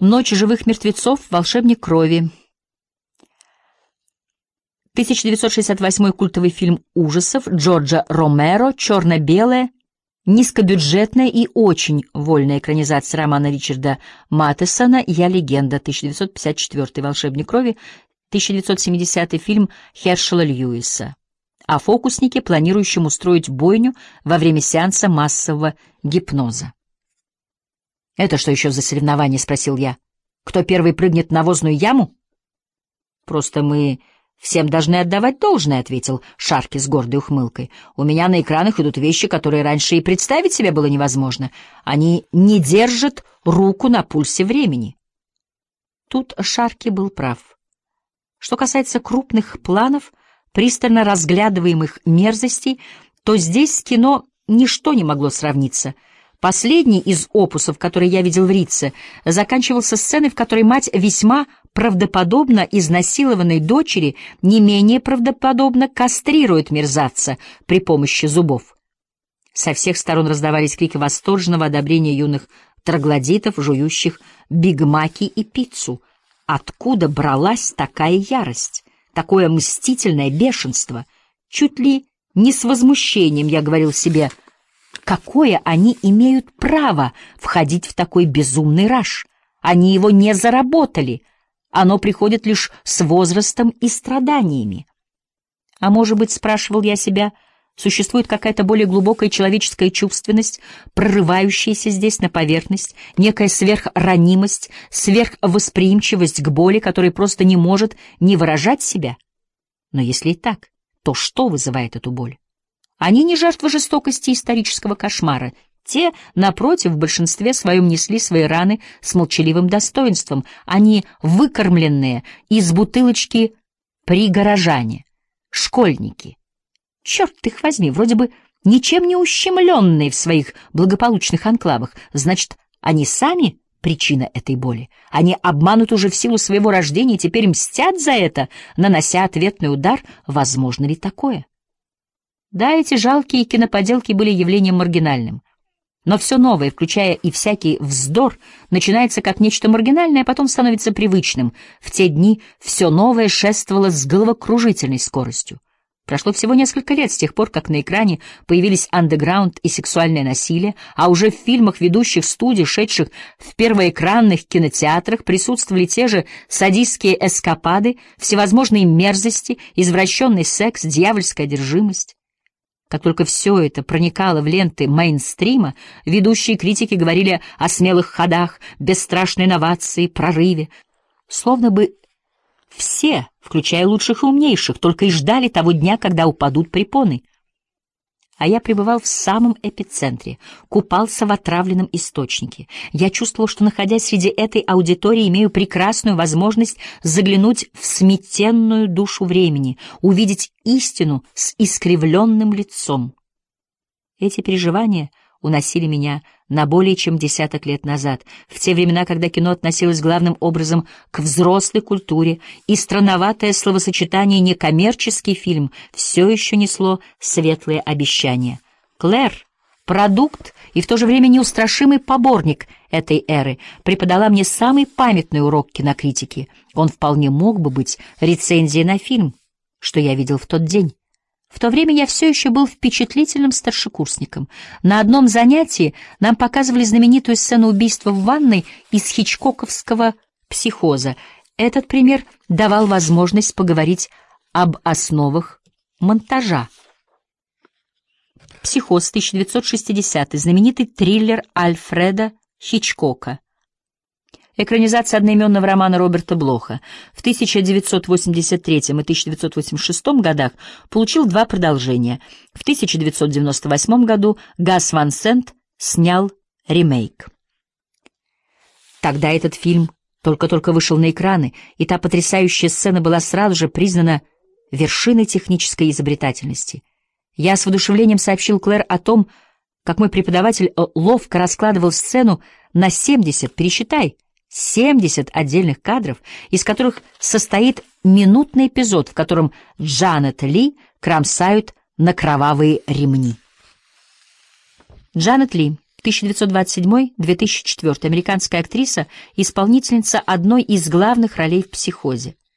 «Ночь живых мертвецов», «Волшебник крови». 1968 культовый фильм ужасов Джорджа Ромеро, черно-белая, низкобюджетная и очень вольная экранизация романа Ричарда Маттесона «Я легенда», 1954 «Волшебник крови», 1970 фильм Хершела Льюиса о фокуснике, планирующем устроить бойню во время сеанса массового гипноза. «Это что еще за соревнование?» — спросил я. «Кто первый прыгнет в навозную яму?» «Просто мы всем должны отдавать должное», — ответил Шарки с гордой ухмылкой. «У меня на экранах идут вещи, которые раньше и представить себе было невозможно. Они не держат руку на пульсе времени». Тут Шарки был прав. Что касается крупных планов, пристально разглядываемых мерзостей, то здесь с кино ничто не могло сравниться. Последний из опусов, который я видел в Рице, заканчивался сценой, в которой мать весьма правдоподобно изнасилованной дочери не менее правдоподобно кастрирует мерзавца при помощи зубов. Со всех сторон раздавались крики восторженного одобрения юных троглодитов, жующих бигмаки и пиццу. Откуда бралась такая ярость, такое мстительное бешенство? Чуть ли не с возмущением я говорил себе: какое они имеют право входить в такой безумный раж? Они его не заработали. Оно приходит лишь с возрастом и страданиями. А может быть, спрашивал я себя, существует какая-то более глубокая человеческая чувственность, прорывающаяся здесь на поверхность, некая сверхранимость, сверхвосприимчивость к боли, которая просто не может не выражать себя? Но если и так, то что вызывает эту боль? Они не жертвы жестокости исторического кошмара. Те, напротив, в большинстве своем несли свои раны с молчаливым достоинством. Они выкормленные из бутылочки пригорожане, школьники. Черт их возьми, вроде бы ничем не ущемленные в своих благополучных анклавах. Значит, они сами причина этой боли. Они обмануты уже в силу своего рождения и теперь мстят за это, нанося ответный удар. Возможно ли такое? Да, эти жалкие киноподелки были явлением маргинальным. Но все новое, включая и всякий вздор, начинается как нечто маргинальное, а потом становится привычным. В те дни все новое шествовало с головокружительной скоростью. Прошло всего несколько лет с тех пор, как на экране появились андеграунд и сексуальное насилие, а уже в фильмах ведущих студий, шедших в первоэкранных кинотеатрах, присутствовали те же садистские эскапады, всевозможные мерзости, извращенный секс, дьявольская одержимость. Как только все это проникало в ленты мейнстрима, ведущие критики говорили о смелых ходах, бесстрашной новации, прорыве. Словно бы все, включая лучших и умнейших, только и ждали того дня, когда упадут препоны. А я пребывал в самом эпицентре, купался в отравленном источнике. Я чувствовал, что, находясь среди этой аудитории, имею прекрасную возможность заглянуть в сметенную душу времени, увидеть истину с искривленным лицом. Эти переживания уносили меня на более чем десяток лет назад, в те времена, когда кино относилось главным образом к взрослой культуре, и странноватое словосочетание «некоммерческий фильм» все еще несло светлые обещания. Клэр, продукт и в то же время неустрашимый поборник этой эры, преподала мне самый памятный урок кинокритики. Он вполне мог бы быть рецензией на фильм, что я видел в тот день. В то время я все еще был впечатлительным старшекурсником. На одном занятии нам показывали знаменитую сцену убийства в ванной из хичкоковского «Психоза». Этот пример давал возможность поговорить об основах монтажа. «Психоз», 1960, знаменитый триллер Альфреда Хичкока. Экранизация одноименного романа Роберта Блоха. В 1983 и 1986 годах получил 2 продолжения. В 1998 году Гас Ван Сент снял ремейк. Тогда этот фильм только-только вышел на экраны, и та потрясающая сцена была сразу же признана вершиной технической изобретательности. Я с воодушевлением сообщил Клэр о том, как мой преподаватель ловко раскладывал сцену на 70, пересчитай, 70 отдельных кадров, из которых состоит минутный эпизод, в котором Джанет Ли кромсают на кровавые ремни. Джанет Ли, 1927-2004, американская актриса и исполнительница одной из главных ролей в «Психозе».